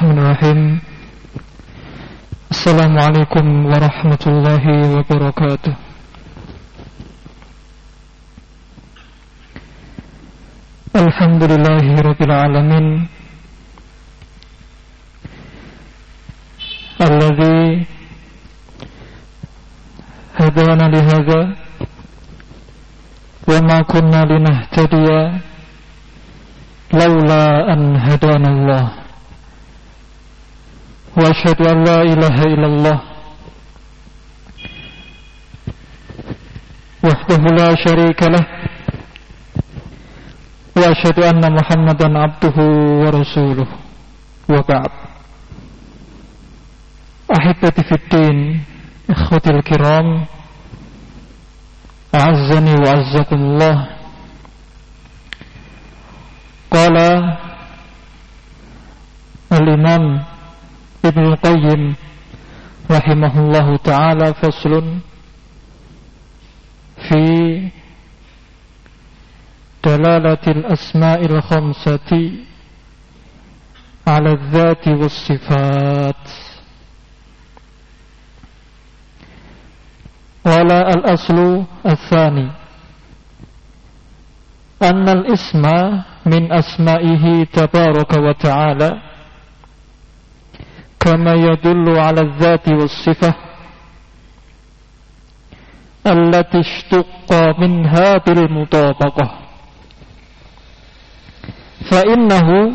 Bismillahirrahmanirrahim. Assalamualaikum warahmatullahi wabarakatuh. Alhamdulillahi rabbil alamin, alladzi hadana li hadza wa ma kunna linahtadiya laula an hadana Allah. Wa asyhadu an la ilaha illallah wahdahu la syarika lah wa asyhadu anna Muhammadan abduhu wa rasuluh. Wa ba'd. Ahibati fiddin, ikhwatil kiram, a'azzani wa azzakumullah. Qala al-imam Ibnu Qayyim rahimahullahu ta'ala, faslun fi dalalatil asma'il khamsati ala dzati was sifat. Wala al-aslu al-thani anna al-isma min asma'ihi tabaraka wa ta'ala kama yadullu ala dzati was sifah allati ishtuqqa minha bil mutabaqah, fa innahu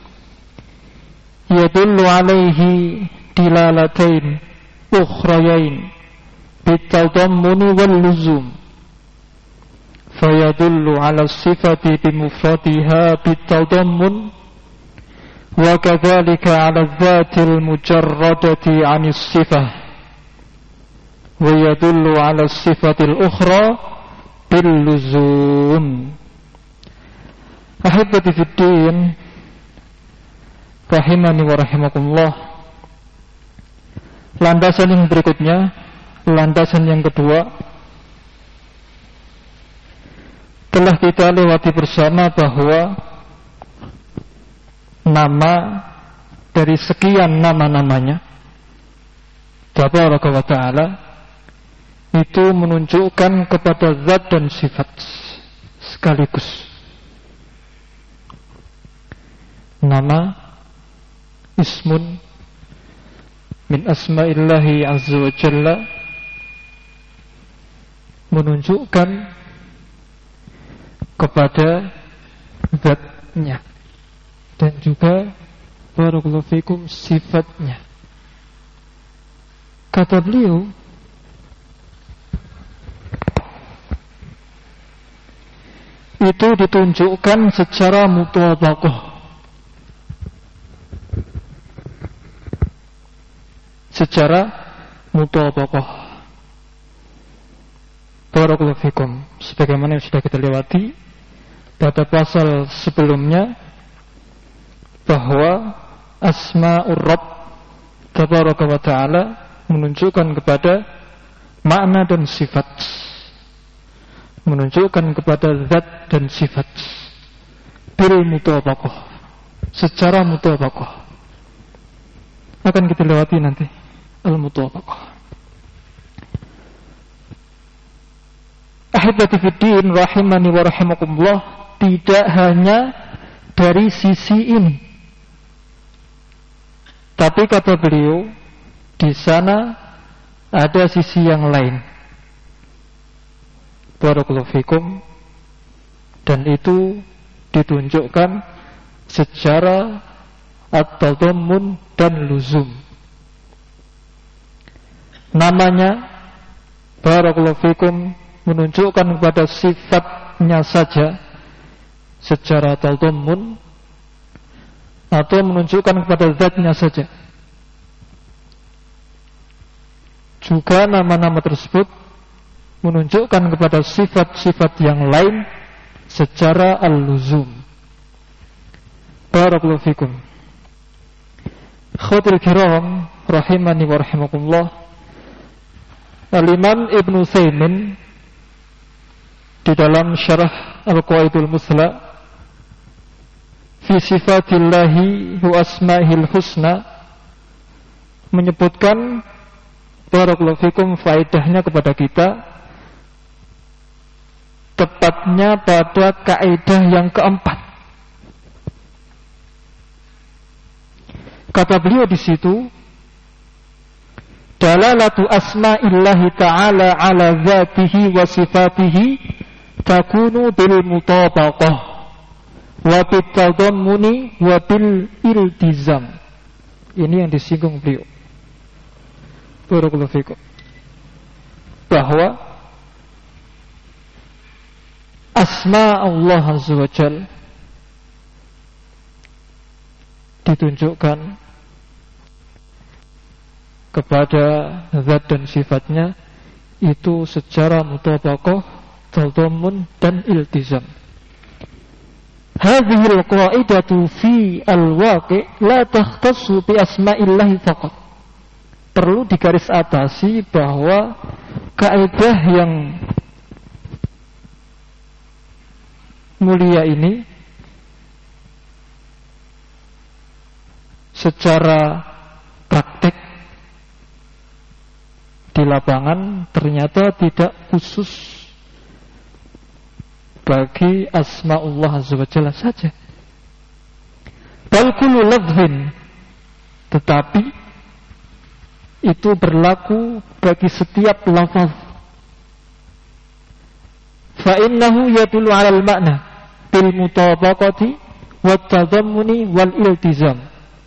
yadullu alayhi dilalatain ukhrayain bitadammun wal luzum, fa yadullu ala sifati bimufradiha bitadammun wa kadzalika ala dzatil mujarradati 'anis sifah wa yadullu ala sifatil ukhra bil luzum. Ahibati fiddin rahimani wa rahimakumullah. Landasan yang berikutnya, landasan yang kedua, telah kita lewati bersama bahwa nama dari sekian nama-namanya Tabaraka wa ta'ala itu menunjukkan kepada zat dan sifat sekaligus. Nama ismun min asma'illahi azza wa jalla menunjukkan kepada zatnya dan juga barakallahu fikum sifatnya. Kata beliau, itu ditunjukkan secara mutabaqah, secara mutabaqah. Barakallahu fikum, sebagaimana yang sudah kita lewati pada pasal sebelumnya, bahwa asma'ur Rabb Tabaraka wa ta'ala menunjukkan kepada makna dan sifat, menunjukkan kepada zat dan sifat bil mutabaqah, secara mutabaqah. Akan kita lewati nanti al-mutabaqah. Ahibati fiddin rahimani wa rahimakumullah, tidak hanya dari sisi ini, tapi kata beliau, di sana ada sisi yang lain. Barakallahu fikum. Dan itu ditunjukkan secara at-tadammun dan luzum. Namanya barakallahu fikum menunjukkan kepada sifatnya saja secara tadammun, atau menunjukkan kepada zatnya saja. Juga nama-nama tersebut menunjukkan kepada sifat-sifat yang lain secara al-luzum. Barakallahu fikum. Khawtil kiram rahimani wa rahimakumullah. Al-Imam Ibn Utsaimin di dalam syarah Al-Qawaidul Musla fi sifatillahi wa asma'ihil husna, menyebutkan barakallahu fikum faedahnya kepada kita, tepatnya pada kaidah yang keempat. Kata beliau di situ, dalalatu asma'illahi ta'ala ala dzatihi wa sifatihi takunu bil mutabaqah wa bit tadammuni wa bil iltizam. Ini yang disinggung beliau, barakallahu fikum, bahwa asma Allah azza wa jalla ditunjukkan kepada zat dan sifatnya itu secara mutabaqah, tadammun dan iltizam. Hadhil qa'idatu fi al-waqi' la takhtassu bi asma'illahi faqat. Perlu digarisbawahi bahwa kaidah yang mulia ini secara praktek di lapangan ternyata tidak khusus bagi asma'ullah azza wa jalla saja. Bal kullu lafzin, tetapi itu berlaku bagi setiap lafaz. Fa innahu yadullu 'ala al-ma'na bil mutabaqati wat tadammuni wal iltizam.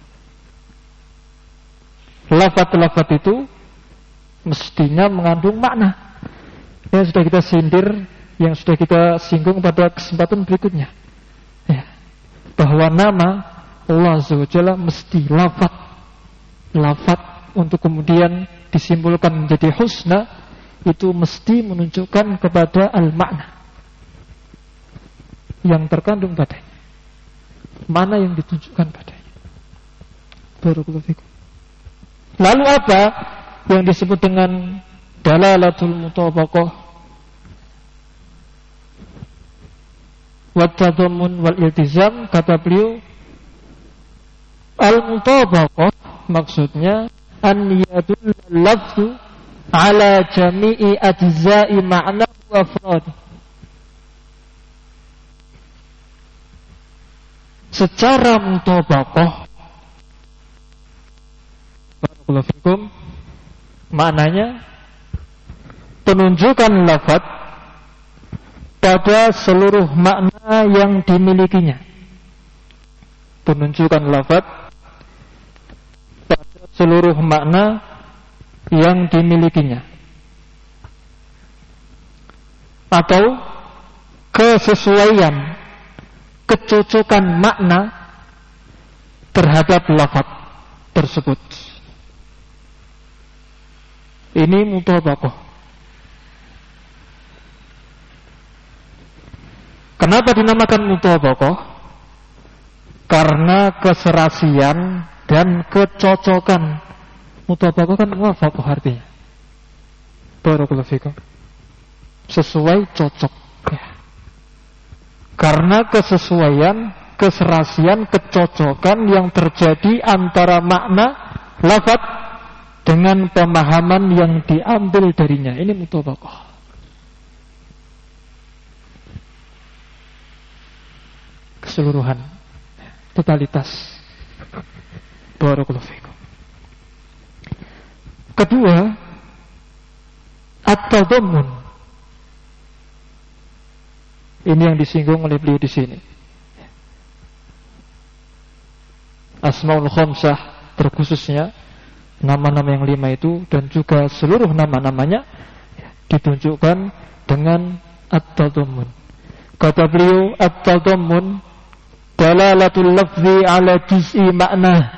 Lafaz-lafaz itu mestinya mengandung makna yang sudah kita sindir, yang sudah kita singgung pada kesempatan berikutnya, ya, bahwa nama Allah azza wa jalla mesti lafaz untuk kemudian disimpulkan menjadi husna, itu mesti menunjukkan kepada al-makna yang terkandung padanya, mana yang ditunjukkan padanya. Barakallahu fikum. Lalu apa yang disebut dengan dalalatul mutabaqah wa tadammun wal iltizam? Kata beliau, al-mutabaqah maksudnya an yadull lafzu ala jami'i ajza'i ma'na wa afrad. Secara mutabaqah, barakallahu fikum, maknanya penunjukan lafaz pada seluruh makna yang dimilikinya. Penunjukan lafaz pada seluruh makna yang dimilikinya, atau kesesuaian, kecocokan makna terhadap lafaz tersebut. Ini mutabaqah. Kenapa dinamakan mutabaqah? Karena keserasian dan kecocokan. Mutabaqah kan muwafaqah artinya. Barakallahu fikum. Sesuai, cocok, ya. Karena kesesuaian, keserasian, kecocokan yang terjadi antara makna lafaz dengan pemahaman yang diambil darinya. Ini mutabaqah. Keseluruhan, totalitas. Barakallahu fikum. Kedua, at-tadammun. Ini yang disinggung oleh beliau di sini. Asmaul khamsah terkhususnya nama-nama yang 5 itu, dan juga seluruh nama-namanya ditunjukkan dengan at-tadammun. Kata beliau, at-tadammun dalalatul lafzi ala juz'i makna.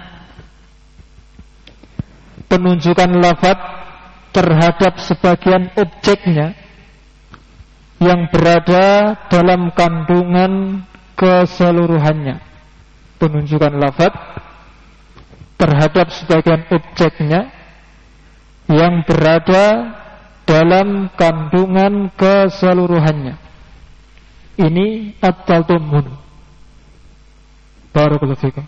Penunjukan lafaz terhadap sebagian objeknya yang berada dalam kandungan keseluruhannya. Penunjukan lafaz terhadap sebagian objeknya yang berada dalam kandungan keseluruhannya. Ini at-tadammun. Barakallahu fikum.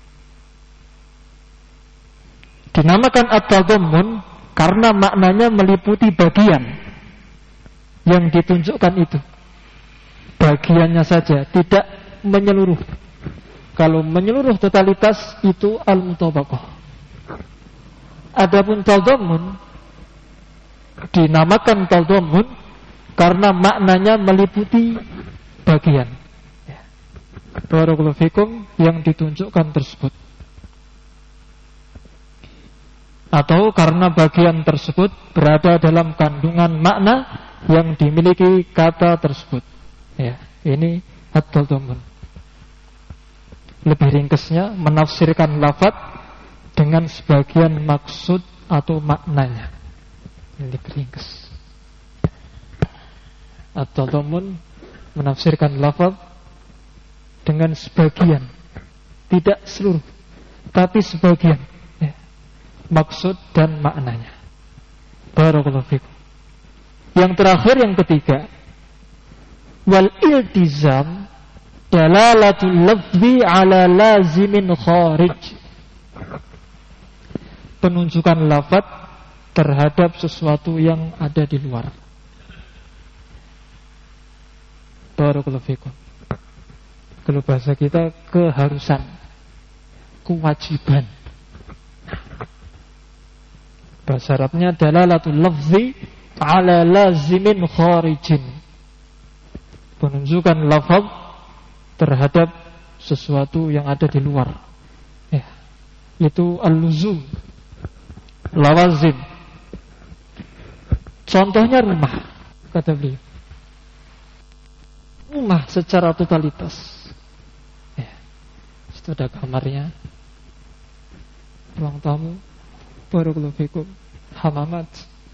Dinamakan at-tadammun karena maknanya meliputi bagian yang ditunjukkan itu. Bagiannya saja, tidak menyeluruh. Kalau menyeluruh totalitas itu al-mutabaqah. Adapun tadammun dinamakan tadammun karena maknanya meliputi bagian. Barakallahu fikum yang ditunjukkan tersebut. Atau karena bagian tersebut berada dalam kandungan makna yang dimiliki kata tersebut. Ya, ini at-tadammun. Lebih ringkasnya menafsirkan lafaz dengan sebagian maksud atau maknanya. Ini lebih ringkas. At-tadammun menafsirkan lafaz dengan sebagian, tidak seluruh, tapi sebagian. Maksud dan maknanya. Barakallahu fikum. Yang terakhir, yang ketiga, wal iltizam dalalatul lafzi ala lazimin kharij. Penunjukan lafaz terhadap sesuatu yang ada di luar. Barakallahu fikum. Kalau bahasa kita keharusan, kewajiban. Bahasa Arabnya dalalatul lafzi ala lazimin kharijin. Penunjukan lafaz terhadap sesuatu yang ada di luar. Ya, itu al-luzum, lawazim. Contohnya rumah, kata beliau. Rumah secara totalitas. Ya, situ ada kamarnya, ruang tamu, barakallahu fikum, hamamat,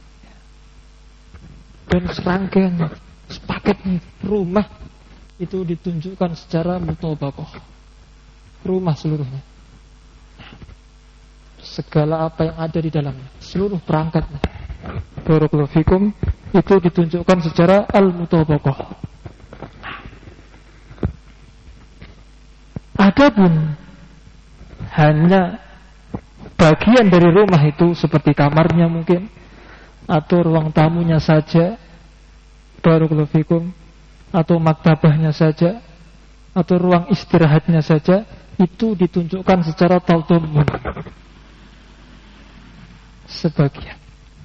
dan serangkaian sepaket rumah itu ditunjukkan secara mutabaqah. Rumah seluruhnya, segala apa yang ada di dalamnya, seluruh perangkatnya, barakallahu fikum, itu ditunjukkan secara al-mutabaqah. Adapun hanya bagian dari rumah itu seperti kamarnya mungkin, atau ruang tamunya saja, barakallahu fikum, atau maktabahnya saja, atau ruang istirahatnya saja, itu ditunjukkan secara tadammun, sebagian.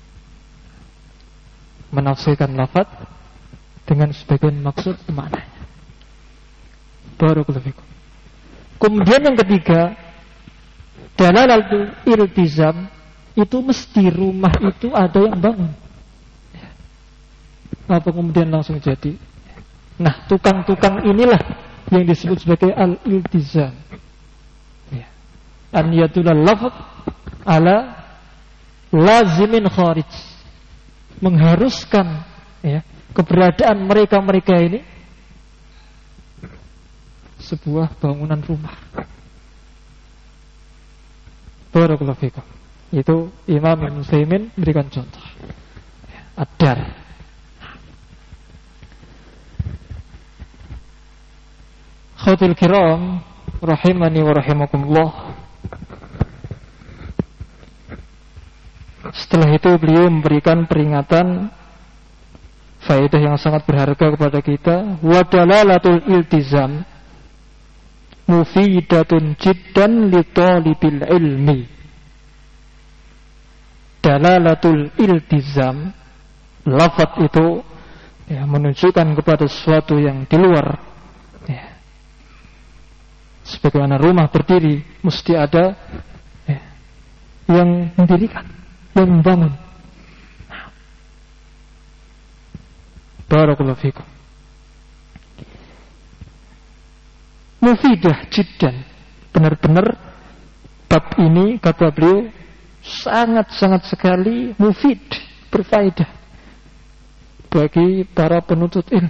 Menafsirkan lafaz dengan sebagian maksud maknanya. Barakallahu fikum. Kemudian yang ketiga, dalalatul iltizam, itu mesti rumah itu ada yang bangun. Apa kemudian langsung jadi? Nah, tukang-tukang inilah yang disebut sebagai al-iltizam. An yadulal lafaz ala lazimin kharij. Mengharuskan keberadaan mereka-mereka ini sebuah bangunan rumah. Barakallahu fikum. Itu Imam Ibnu Utsaimin berikan contoh. Ad-dar. Khawatir kiram rahimani wa rahimakumullah. Setelah itu beliau memberikan peringatan faedah yang sangat berharga kepada kita. Wa dalalatul iltizam mufidatun jiddan li talibil ilmi. Dalalatul iltizam, lafaz itu menunjukkan kepada sesuatu yang di luar. Sebagaimana rumah berdiri, mesti ada yang mendirikan, yang membangun. Barakallahu fikum. Mufidah jiddan, benar-benar bab ini kata beliau sangat-sangat sekali mufid, berfaedah bagi para penuntut ilmu.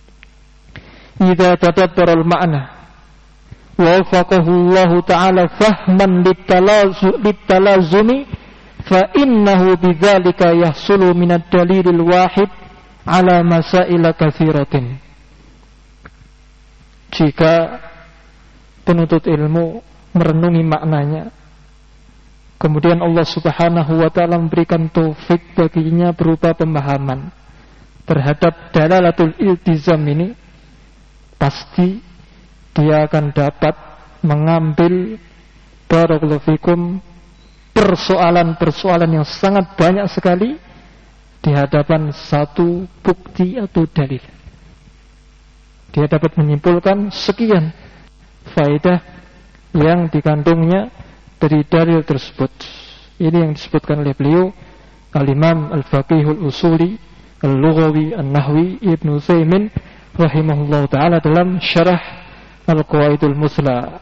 Idza tadabbara al-ma'na wa wafaqahu Allah ta'ala fahman litalazumi fa innahu bidzalika yahsulu min ad-dalilil wahid ala masail katsiratin. Jika penuntut ilmu merenungi maknanya. Kemudian Allah Subhanahu wa ta'ala memberikan taufik baginya berupa pemahaman terhadap dalalatul iltizam ini, pasti dia akan dapat mengambil barakallahu fikum persoalan-persoalan yang sangat banyak sekali di hadapan satu bukti atau dalil. Dia dapat menyimpulkan sekian faedah yang dikandungnya dari dalil tersebut. Ini yang disebutkan oleh beliau Al-Imam Al-Faqihul Usuli Al-Lughawi An-Nahwi Ibnu Utsaimin rahimahullah ta'ala dalam syarah Al-Qawaidul Musla.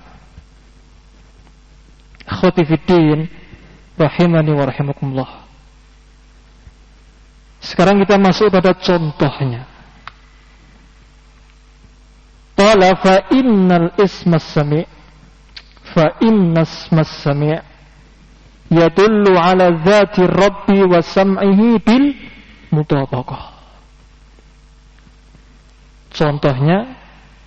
Akhwati fiddin rahimani wa rahimakumullah. Sekarang kita masuk pada contohnya. Qala fa innal ismas sami' fa innas mas sami' yadullu ala dzati rabbi wa sam'ihi bil mutabaqah. Contohnya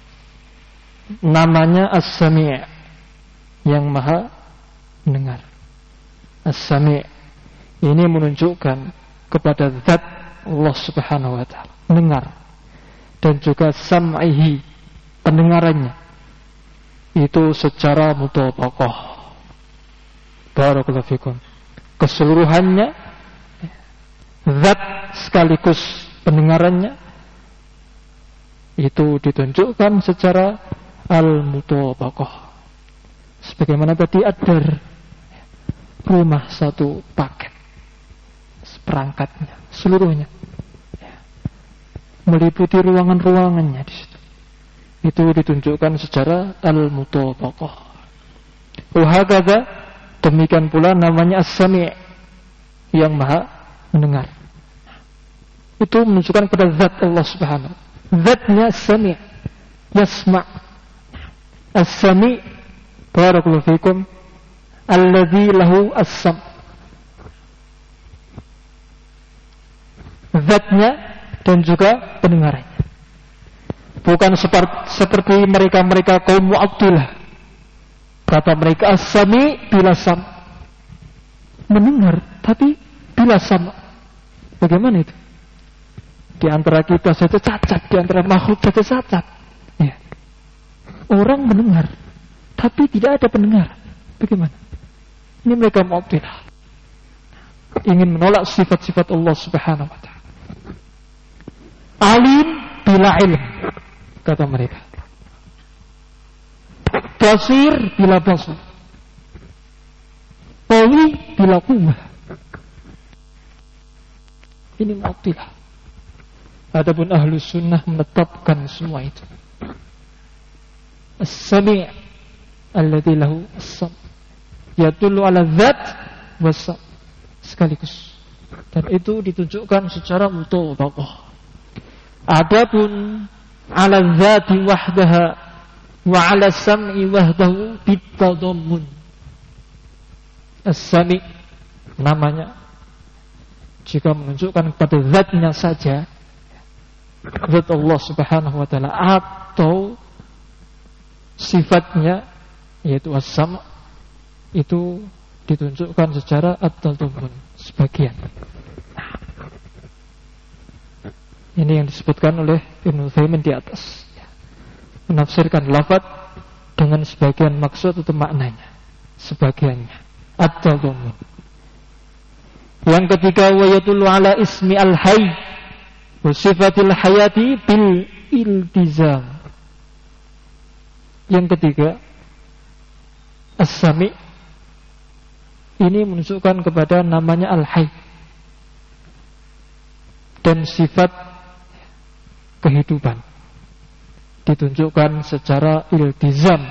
namanya as-sami' yang maha mendengar. As-sami' ini menunjukkan kepada zat Allah Subhanahu wa ta'ala, mendengar, dan juga sam'ihi, pendengarannya itu secara mutabaqah. Barakallahu fikum. Keseluruhannya zat sekaligus pendengarannya itu ditunjukkan secara al-mutabaqah. Sebagaimana tadi adar, rumah satu paket, perangkatnya seluruhnya, meliputi ruangan-ruangannya di situ. Itu ditunjukkan secara al-mutabaqah. Wahakadha, demikian pula namanya as-sami' yang maha mendengar. Itu menunjukkan pada zat Allah Subhanahu. Zatnya as-sami' yasma'. As-sami' barakallahu fikum alladzi lahu as-sam'. Zatnya dan juga pendengarannya. Bukan seperti mereka-mereka kaum Mu'attilah. Kata mereka as-sami' bila sam', mendengar tapi bila sam'. Bagaimana itu? Di antara kita saja cacat, di antara makhluk saja cacat. Ya. Orang mendengar tapi tidak ada pendengar. Bagaimana? Ini mereka Mu'attilah, ingin menolak sifat-sifat Allah Subhanahu wa ta'ala. Alim bila ilm, kata mereka. Basir bila basir, qawi bila quwwah. Ini Mu'attilah. Adapun Ahlus Sunnah menetapkan semua itu. As-sami' alladzi lahu as-sam', yadullu ala dzat was-sam' sekaligus. Dan itu ditunjukkan secara mutabaqah. Adapun ala dzati wahdaha wa ala sam'i wahdahu bitadammun. As-sami' namanya jika menunjukkan kepada zatnya saja, zat Allah Subhanahu wa ta'ala, atau sifatnya yaitu as-sam', itu ditunjukkan secara at-tadammun, sebagian. Ini yang disebutkan oleh Ibnu Utsaimin di atas, menafsirkan lafaz dengan sebagian maksud atau maknanya, sebagiannya at-tadammun. Yang ketiga, wa yadullu ala ismi al-hayy wa sifatil hayati bil iltizam. Yang ketiga, as-sami' ini menunjukkan kepada namanya al-hayy dan sifat kehidupan, ditunjukkan secara iltizam.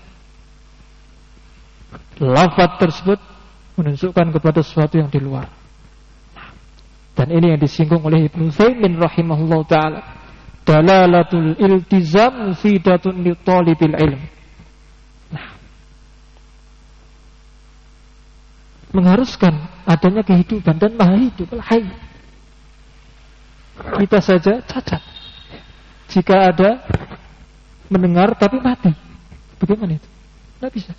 Lafaz tersebut menunjukkan kepada sesuatu yang di luar. Dan ini yang disinggung oleh Ibnu Utsaimin rahimahullah ta'ala. Dalalatul iltizam mufidatun li talibil ilm. Mengharuskan adanya kehidupan dan maha hidup, al-hayy. Kita saja cacat jika ada mendengar tapi mati. Bagaimana itu? Tidak bisa.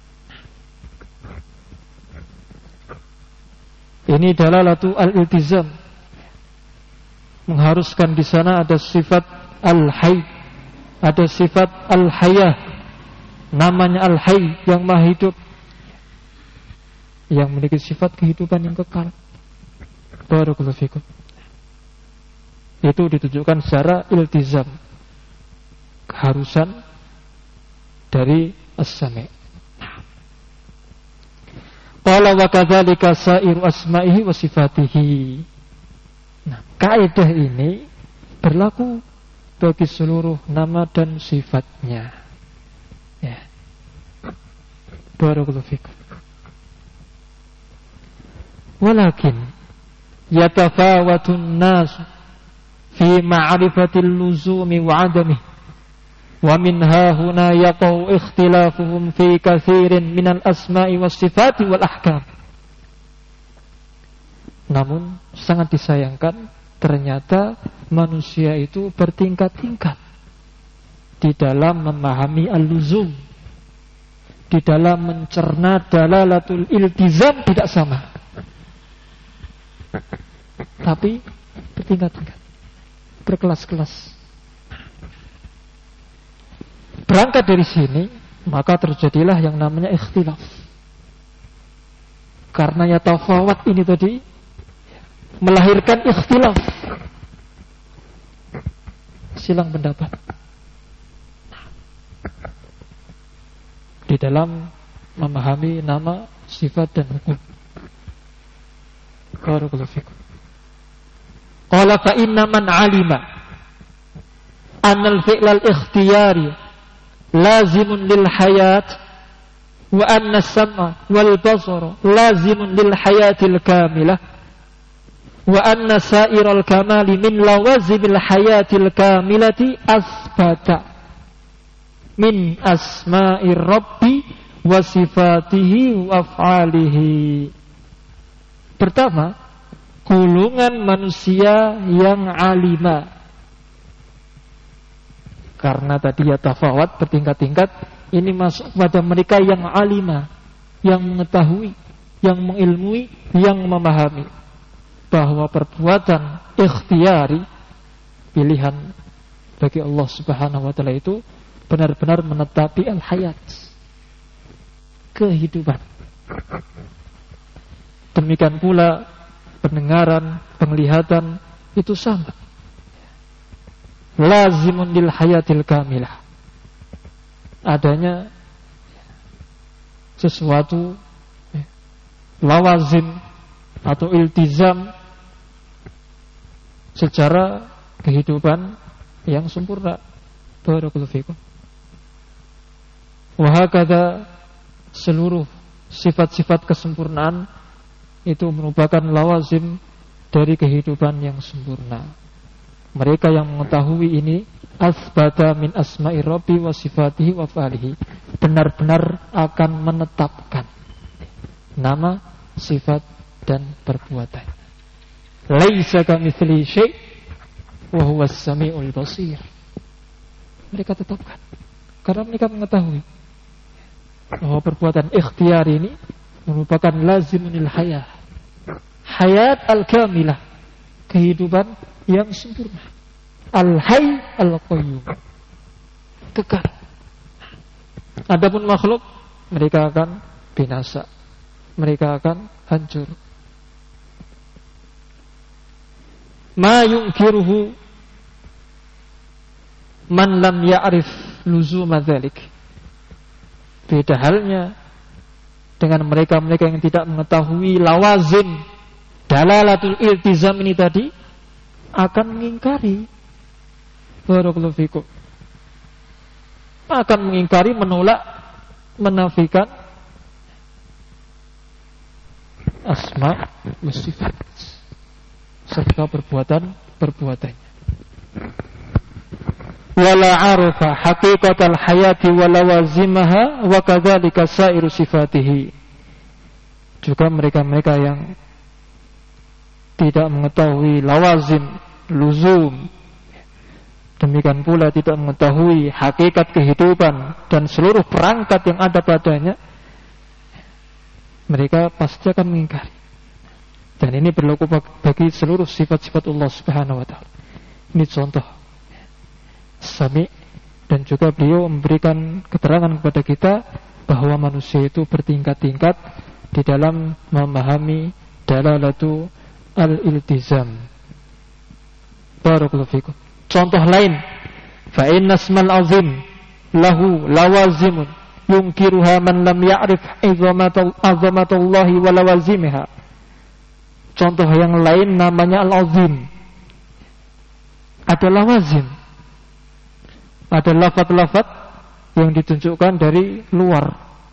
Ini dalalatu al-iltizam, mengharuskan di sana ada sifat al-hayy, ada sifat al-hayah, namanya al-hayy yang maha hidup, yang memiliki sifat kehidupan yang kekal. Barakallahu fikum. Itu ditujukan secara iltizam, keharusan dari as-sami'. Qala wa kadzalika sairu asma'ihi wa sifatihi. Nah, kaidah ini berlaku bagi seluruh nama dan sifatnya. Ya. Barakallahu fikum. Walakin yatafawatun nas fi ma'rifatil luzumi wa 'adamihi. Wa min hahuna yaqau ikhtilafuhum fi katsirin minal asma'i was sifati wal ahkam. Namun sangat disayangkan, ternyata manusia itu bertingkat-tingkat di dalam memahami al-luzum, di dalam mencerna dalalatul iltizam tidak sama, tapi bertingkat-tingkat, berkelas-kelas. Berangkat dari sini, maka terjadilah yang namanya ikhtilaf. Karena ya tafawat ini tadi melahirkan ikhtilaf, silang pendapat di dalam memahami nama, sifat dan hukum. Barakallahu fikum. Qala fa inna man 'alima anna al-fi'la al-ikhtiyari lazimun lil hayat wa anna as-sam'a wal basara lazimun lil hayatil kamilah wa anna sa'iral kamali min lawazimil hayatil kamilati asbata min asma'ir rabbi wa sifatihi wa af'alihi. Pertama, golongan manusia yang alima. Karena tadi ya tafawat bertingkat-tingkat, ini masuk pada mereka yang alima, yang mengetahui, yang mengilmui, yang memahami bahwa perbuatan ikhtiyari, pilihan bagi Allah Subhanahu wa taala itu benar-benar menetapi al-hayat, kehidupan. Demikian pula pendengaran, penglihatan itu sama. Lazimun lil hayatil kamilah. Adanya sesuatu lawazim atau iltizam secara kehidupan yang sempurna. Barakallahu fikum. Wa hakadha, seluruh sifat-sifat kesempurnaan itu merupakan lawazim dari kehidupan yang sempurna. Mereka yang mengetahui ini asbata min asma'i rabbi wa sifatihi wa fa'alihi, benar-benar akan menetapkan nama, sifat dan perbuatan. Laisa kamitslihi syai' wa huwas samiul basir. Mereka tetapkan karena mereka mengetahui bahwa perbuatan ikhtiyar ini merupakan lazimunil hayah, hayat al-kamilah, kehidupan yang sempurna, al-hayy al-qayyum, kekal. Adapun makhluk, mereka akan binasa, mereka akan hancur. Ma yunkiruhu man lam ya'rif luzuma dzalik. Beda halnya dengan mereka-mereka yang tidak mengetahui lawazim dalalatul iltizam ini tadi, akan mengingkari. Barakallahu fikum. Akan mengingkari, menolak, menafikan asma wa sifat serta perbuatannya. Wala arafa haqiqatal hayati wa lawazimaha wa kadzalika sairu sifatihi. Juga mereka-mereka yang tidak mengetahui lawazim, luzum, Demikian pula tidak mengetahui hakikat kehidupan dan seluruh perangkat yang ada padanya, mereka pasti akan mengingkari. Dan ini berlaku bagi seluruh sifat-sifat Allah Subhanahu wa ta'ala. Ini contoh Sami, dan juga beliau memberikan keterangan kepada kita bahwa manusia itu bertingkat-tingkat di dalam memahami dalalatu al-iltizam. Barakallahu fikum. Contoh lain, fa inna ismal azim lahu lawazimun yunkiruha man lam ya'rif azamatallahi wa lawazimha. Contoh yang lain namanya al-azim. Ada lawazim, ada lafaz-lafaz yang ditunjukkan dari luar,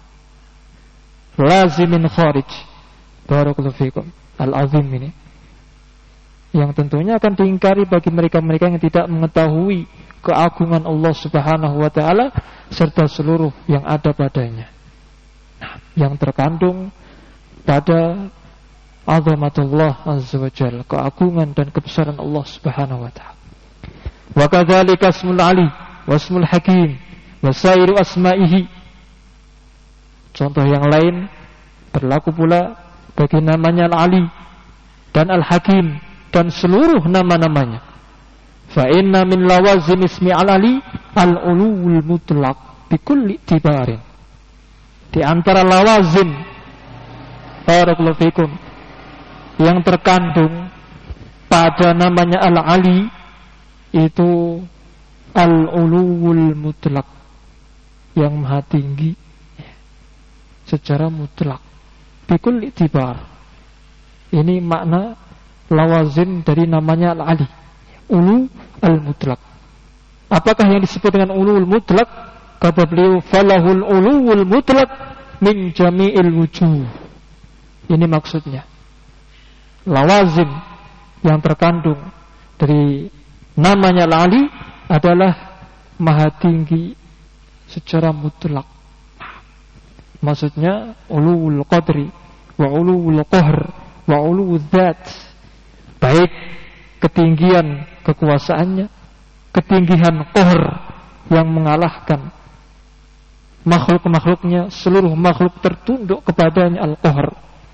lazimin kharij. Barakallahu fikum. Al-azim ini yang tentunya akan diingkari bagi mereka-mereka yang tidak mengetahui keagungan Allah Subhanahu wa ta'ala serta seluruh yang ada padanya, yang terkandung pada azamatullah azza wa jalla, keagungan dan kebesaran Allah Subhanahu wa ta'ala. Wa kadzalika ismul ali wa ismul hakim wa sairu asma'ihi. Contoh yang lain berlaku pula bagi namanya al-ali dan al-hakim dan seluruh nama-namanya. Fa inna min lawazim ismi al-ali al-ulul mutlaq bi kulli tibarin. Di antara lawazim barakallahu fikum yang terkandung pada namanya al-ali itu al-ulul mutlaq, yang maha tinggi secara mutlak, bi kulli tibar. Ini makna lawazim dari namanya al-ali, ulu al-mutlaq. Apakah yang disebut dengan ulul mutlaq? Kata beliau, falahul ulul mutlaq min jami'il wujuh. Ini maksudnya, lawazim yang terkandung dari namanya al-ali adalah maha tinggi secara mutlak. Maksudnya ulul qadri wa ulul qahr wa ulul dzat, baik ketinggian kekuasaannya, ketinggian qahr yang mengalahkan makhluk-makhluknya, seluruh makhluk tertunduk kepadanya al-qahr,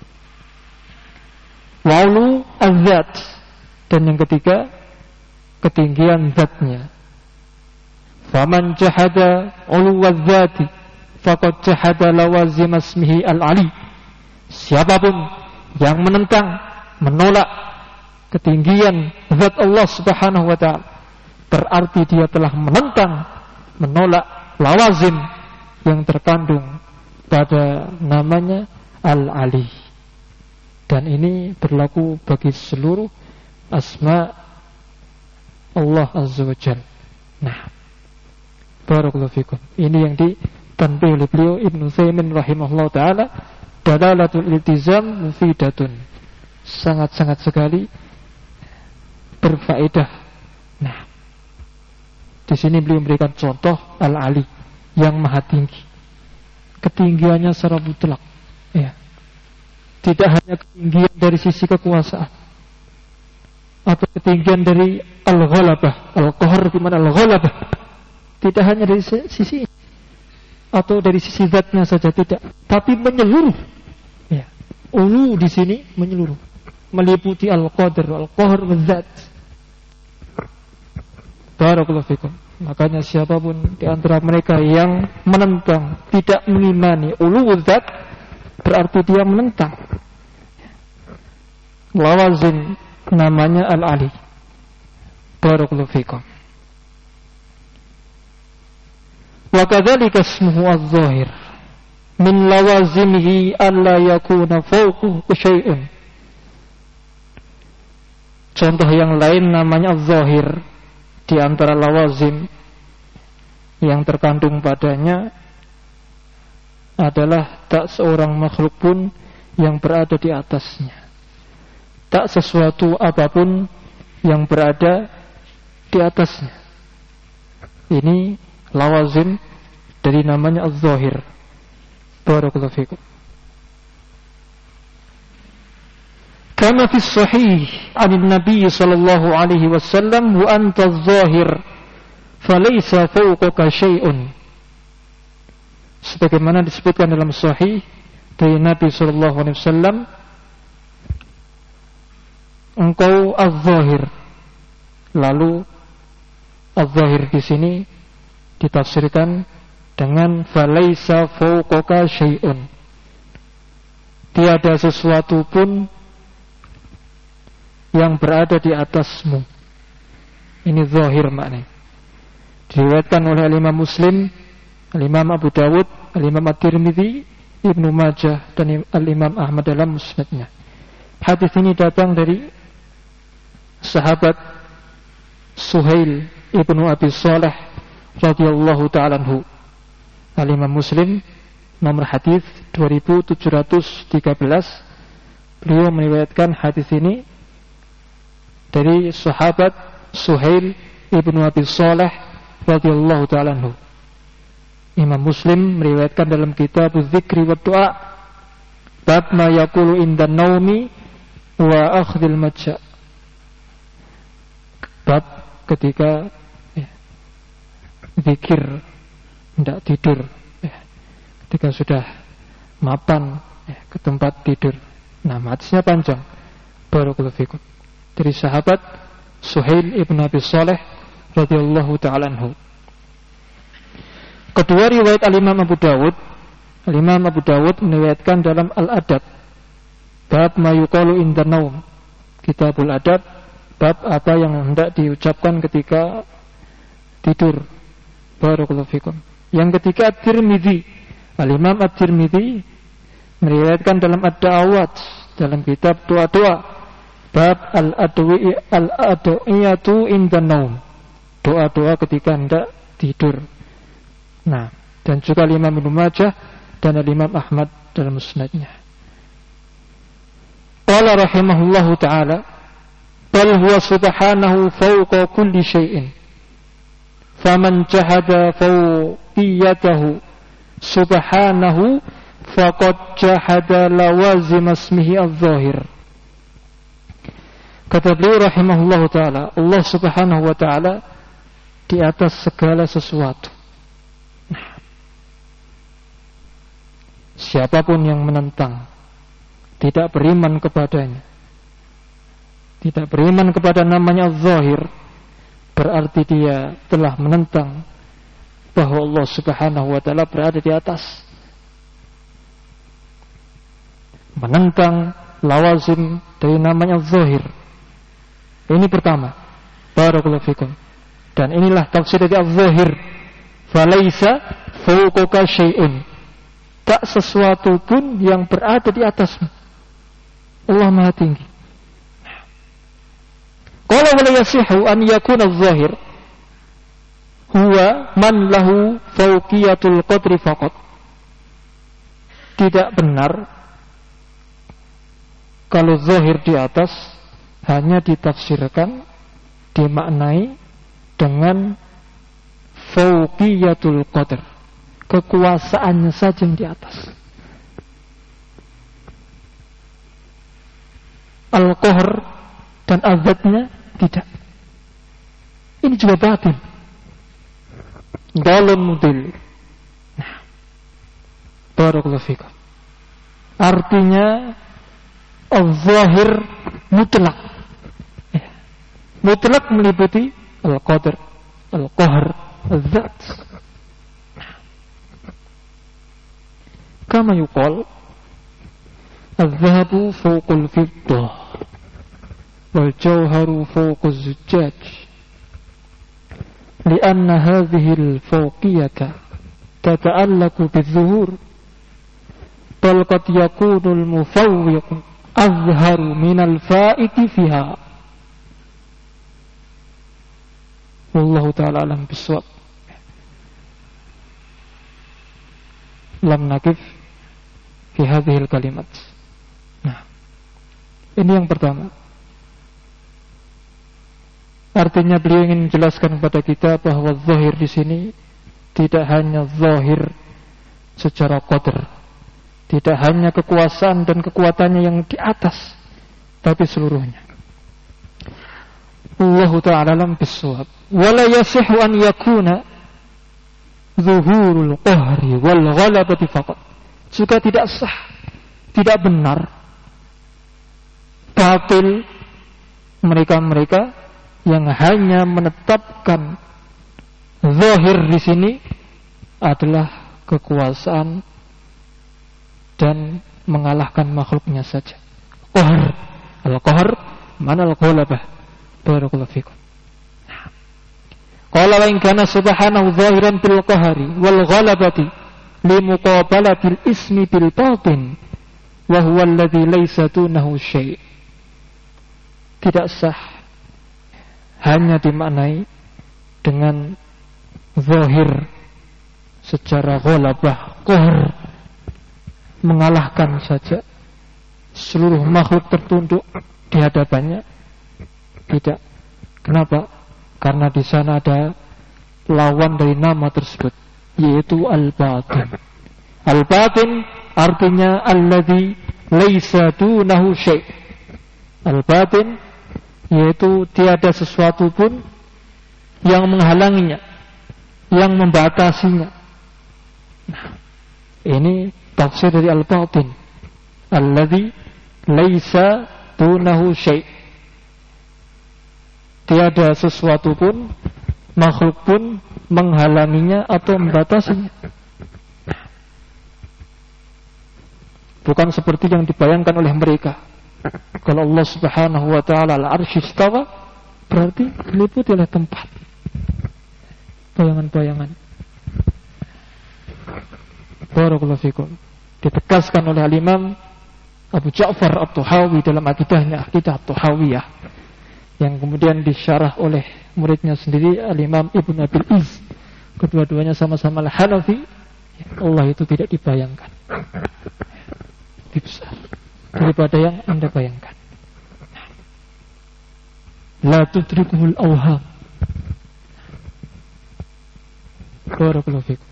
wa ulul dzat, dan yang ketiga ketinggian zatnya. Faman jahada uluwaz zati faqad jahada lawazim ismihi al-ali. Siapapun yang menentang, menolak ketinggian zat Allah Subhanahu wa ta'ala, berarti dia telah menentang, menolak lawazim yang terkandung pada namanya al-ali. Dan ini berlaku bagi seluruh asma Allah azza wa jalla. Nah, barakallahu fikum. Ini yang ditanbih oleh beliau Ibnu Utsaimin rahimahullah taala, dalalatul iltizam mufidatun, sangat-sangat sekali berfaedah. Nah, di sini beliau memberikan contoh al-ali yang maha tinggi, ketinggiannya secara mutlak, ya. Tidak hanya ketinggian dari sisi kekuasaan atau ketinggian dari al-ghalabah, al-qahr, di mana al-ghalabah tidak hanya dari sisi atau dari sisi zatnya saja, tidak, tapi menyeluruh. Ya. Ulu di sini menyeluruh, meliputi al-qadr, al-qahr, al-zat. Barakallahu fikum. Makanya siapapun di antara mereka yang menentang, tidak mengimani ulu zat, berarti dia menentang lawazim namanya al-ali. Barakallahu fikum. Wa kadzalika ismuhu adh-dhahir min lawazimihi alla yakuna fawqahu syai'un. Contoh yang lain namanya adh-dhahir, di antara lawazim yang terkandung padanya adalah tak seorang makhluk pun yang berada di atasnya, tak sesuatu apapun yang berada di atasnya. Ini lawazim dari namanya az-zahir. Barakallahu fikum. Kama fi sahih 'an Nabi sallallahu alaihi wasallam wa anta az-zahir Falaysa fawqaka syai'un. Sebagaimana disebutkan dalam sahih dari Nabi sallallahu alaihi wasallam, engkau az-zahir. Lalu az-zahir di sini ditafsirkan dengan falaysa fawqaka syai'un. Tiada sesuatu pun yang berada di atasmu. Ini zahir maknanya. Diriwayatkan oleh Imam Muslim, Imam Abu Dawud, Imam At-Tirmidzi, Ibnu Majah dan Imam Ahmad dalam musnadnya. Hadis ini datang dari sahabat Suhail ibnu Abi Saleh radhiyallahu ta'ala anhu. Imam Muslim nomor hadis 2713. Beliau meriwayatkan hadis ini dari sahabat Suhail ibnu Abi Saleh radhiyallahu ta'ala anhu. Imam Muslim meriwayatkan dalam kitab Dzikri wa Du'a, bab ma yaqulu inda naumi wa akhdhil majja. Bab ketika zikir hendak tidur, ketika sudah mapan ke tempat tidur. Nah, hadisnya panjang. Barakallahu fikum. Dari sahabat Suhail ibn Abi Saleh radhiyallahu ta'ala anhu. Kedua riwayat Al-Imam Abu Dawud. Al-Imam Abu Dawud meriwayatkan dalam Al-Adab, bab ma yuqalu inda naum. Kitabul Adab, bab apa yang hendak diucapkan ketika tidur. Barakallahu fikum. Yang ketiga At-Tirmidzi. Al-Imam At-Tirmidzi meriwayatkan dalam Ad-Da'awat, dalam kitab doa-doa, bab al-adwiyatu inda naum. Doa-doa ketika hendak tidur. Nah, dan juga Imam Ibnu Majah dan Imam Ahmad dalam musnadnya. Qala rahimahullahu ta'ala, bal huwa subhanahu fawqa kulli syai'in. Faman jahada fawqiyatahu subhanahu faqad jahada lawazim ismihi adh-dhahir. Kata beliau rahimahullahu ta'ala, Allah subhanahu wa ta'ala di atas segala sesuatu. Nah, siapapun yang menentang, tidak beriman kepadanya, tidak beriman kepada namanya zahir, berarti dia telah menentang bahwa Allah subhanahu wa ta'ala berada di atas. Menentang lawazim dari namanya zahir. Ini pertama. Barakallahu fikum. Dan inilah tafsir dari az-zahir. Falaisa fawqaka syai'un. Tak sesuatu pun yang berada di atasmu. Allah Maha tinggi. Qala wa la yasihu an yakuna az-zahir huwa man lahu fawqiyatul qadri faqat. Tidak benar kalau zahir di atas hanya ditafsirkan, dimaknai dengan fawqiyatul qadr, kekuasaannya saja yang di atas. Al-qahr dan azatnya tidak. Ini juga batin. Dalun mudil. Nah, barakallahu fikum. Artinya al-zahir mutlak. Mutlak meliputi al-qadr, al-qahr, al-zat. Kama yuqal al-dhahabu fawqal fiddah wal jawharu fawqaz zujjaj lianna hadhihi al-fawqiyata tata'allaqu bil-zuhur bal qad yakunu al-mufawwiq azharu min al-fa'iqi fiha. Wallahu ta'ala alam bisawab. Lam nakif fi hadhil kalimat. Nah, ini yang pertama. Artinya beliau ingin menjelaskan kepada kita bahwa zahir di sini tidak hanya zahir secara qadar, tidak hanya kekuasaan dan kekuatannya yang di atas, tapi seluruhnya. Allah ta'ala alam bis-shawab. Wala yasihu an yakuna zuhurul qahri wal ghalabati faqat. Juga tidak sah, tidak benar, batil mereka-mereka yang hanya menetapkan zahir di sini adalah kekuasaan dan mengalahkan makhluknya saja. Qahr, al-qahr mana al-ghalabah. Barakallahu fikum. Qala wa in kana subhanahu zahiran bil qahri wal ghalabati li muqabalatil ismi bil batin wa huwa alladhi laysa dunahu syai'. Tidak sah hanya dimaknai dengan zahir secara ghalabah, qahr, mengalahkan saja, seluruh makhluk tertunduk di hadapannya. Tidak. Kenapa? Karena di sana ada lawan dari nama tersebut, yaitu al-batin. Al-batin artinya alladzi laisa dunahu syai'. Al-batin yaitu tiada sesuatu pun yang menghalanginya, yang membatasinya. Nah, ini tafsir dari al-batin. Alladzi laisa dunahu syai'. Tiada sesuatu pun, makhluk pun menghalanginya atau membatasinya. Bukan seperti yang dibayangkan oleh mereka. Kalau Allah Subhanahu wa ta'ala al-arsy istawa, berarti diliputi oleh tempat. Bayangan-bayangan. Barakallahu fikum. Ditegaskan oleh al-Imam Abu Ja'far At-Tahawi dalam akidahnya, Aqidah At-Tahawiyah, yang kemudian disyarah oleh muridnya sendiri al-Imam Ibn Abil Iz. Kedua-duanya sama-sama al-Hanafi. Allah itu tidak dibayangkan, lebih besar daripada yang anda bayangkan. La tudrikuhul awham. Barakallahu fikum.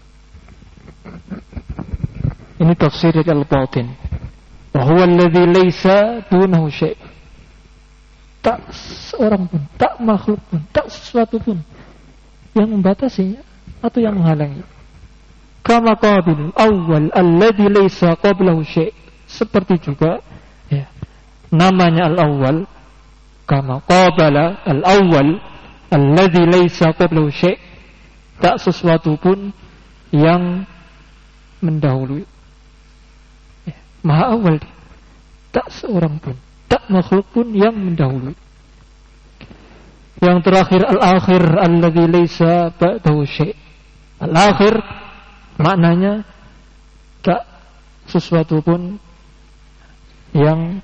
Ini tafsir dari al-batin. Wa huwa alladhi laysa dunahu syai'. Tak seorang pun, tak makhluk pun, tak sesuatu pun yang membatasinya atau yang menghalangi. Kama qabil awal alladhi laysa qablahu syai'. Seperti juga ya, namanya al-awwal, kama qabala al-awwal alladhi laysa qablahu syai'. Tak sesuatu pun yang mendahului ya, maha awal dia. Tak seorang pun, tak makhluk pun yang mendahului. Yang terakhir al-akhir alladzi laisa ba'dahu syai'. Al-akhir maknanya tak sesuatu pun yang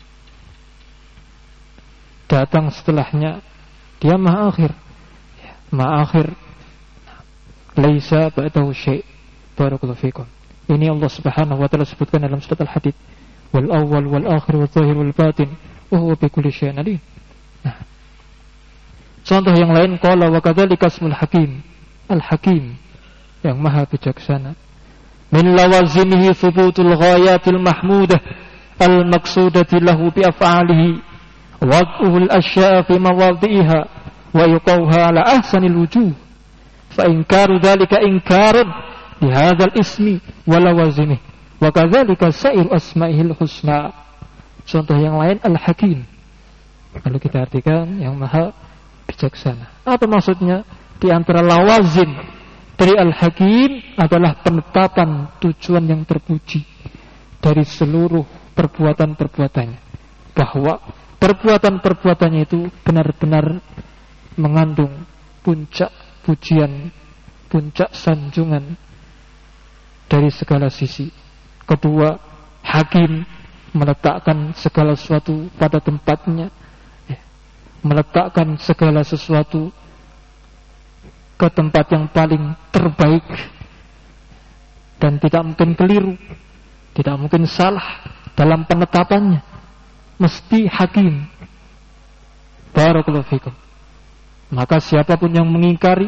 datang setelahnya. Dia maha akhir. Ya, maha akhir. Laisa ba'dahu syai'. Barakallahu fikum. Ini Allah Subhanahu wa ta'ala sebutkan dalam surat Al-Hadid. Wal awwal wal akhir wal zahir wal batin wa huwa bi kulli syai'in alim. Nah, contoh yang lain, qala wa kadzalika ismul hakim. Al-Hakim, yang maha bijaksana. Min lawazimihi thubutul ghayatil mahmudah al-maqsudati lahu bi af'alihi wad'uhu al-asya'a fi mawadhi'iha wa yuqawha ala ahsanil wujuh. Fa inkaru dzalika inkarun bi hadzal ismi wa lawazimihi wa kadzalika sa'ir asma'ihil husna. Contoh yang lain al-Hakim. Lalu kita artikan yang maha bijaksana. Apa maksudnya? Di antara lawazim dari al-Hakim adalah penetapan tujuan yang terpuji dari seluruh perbuatan-perbuatannya, bahwa perbuatan-perbuatannya itu benar-benar mengandung puncak pujian, puncak sanjungan dari segala sisi. Kedua, Hakim meletakkan segala sesuatu pada tempatnya, meletakkan segala sesuatu ke tempat yang paling terbaik, dan tidak mungkin keliru, tidak mungkin salah dalam penetapannya. Mesti Hakim. Barakallahu fikum. Maka siapapun yang mengingkari,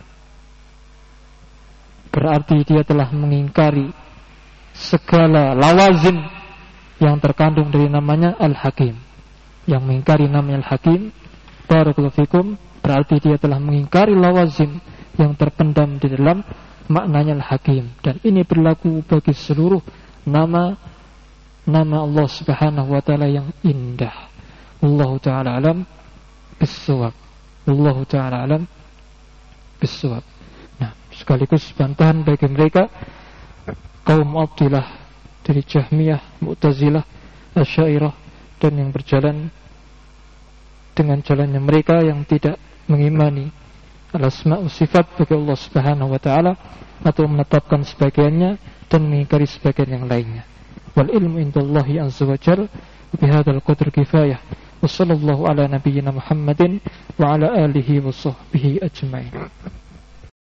berarti dia telah mengingkari segala lawazim yang terkandung dari namanya Al-Hakim. Yang mengingkari namanya Al-Hakim barakallahu fikum, berarti dia telah mengingkari lawazim yang terpendam di dalam maknanya al-hakim. Dan ini berlaku bagi seluruh nama Allah subhanahu wa ta'ala yang indah. Allah ta'ala alam bisawab. Allah ta'ala alam bisawab. Nah, sekaligus bantahan bagi mereka kaum Mu'attilah dari Jahmiyah, Mu'tazilah, Asy'ariyah, dan yang berjalan dengan jalannya mereka yang tidak mengimani al-asma' wa sifat bagi Allah subhanahu wa ta'ala, atau menetapkan sebagiannya dan mengingkari sebagian yang lainnya. Wal ilmu indallahi azza wa jalla, bihadzal qadri kifayah. Wassallallahu ala nabiyyina Muhammadin wa ala alihi wa sahbihi ajma'in.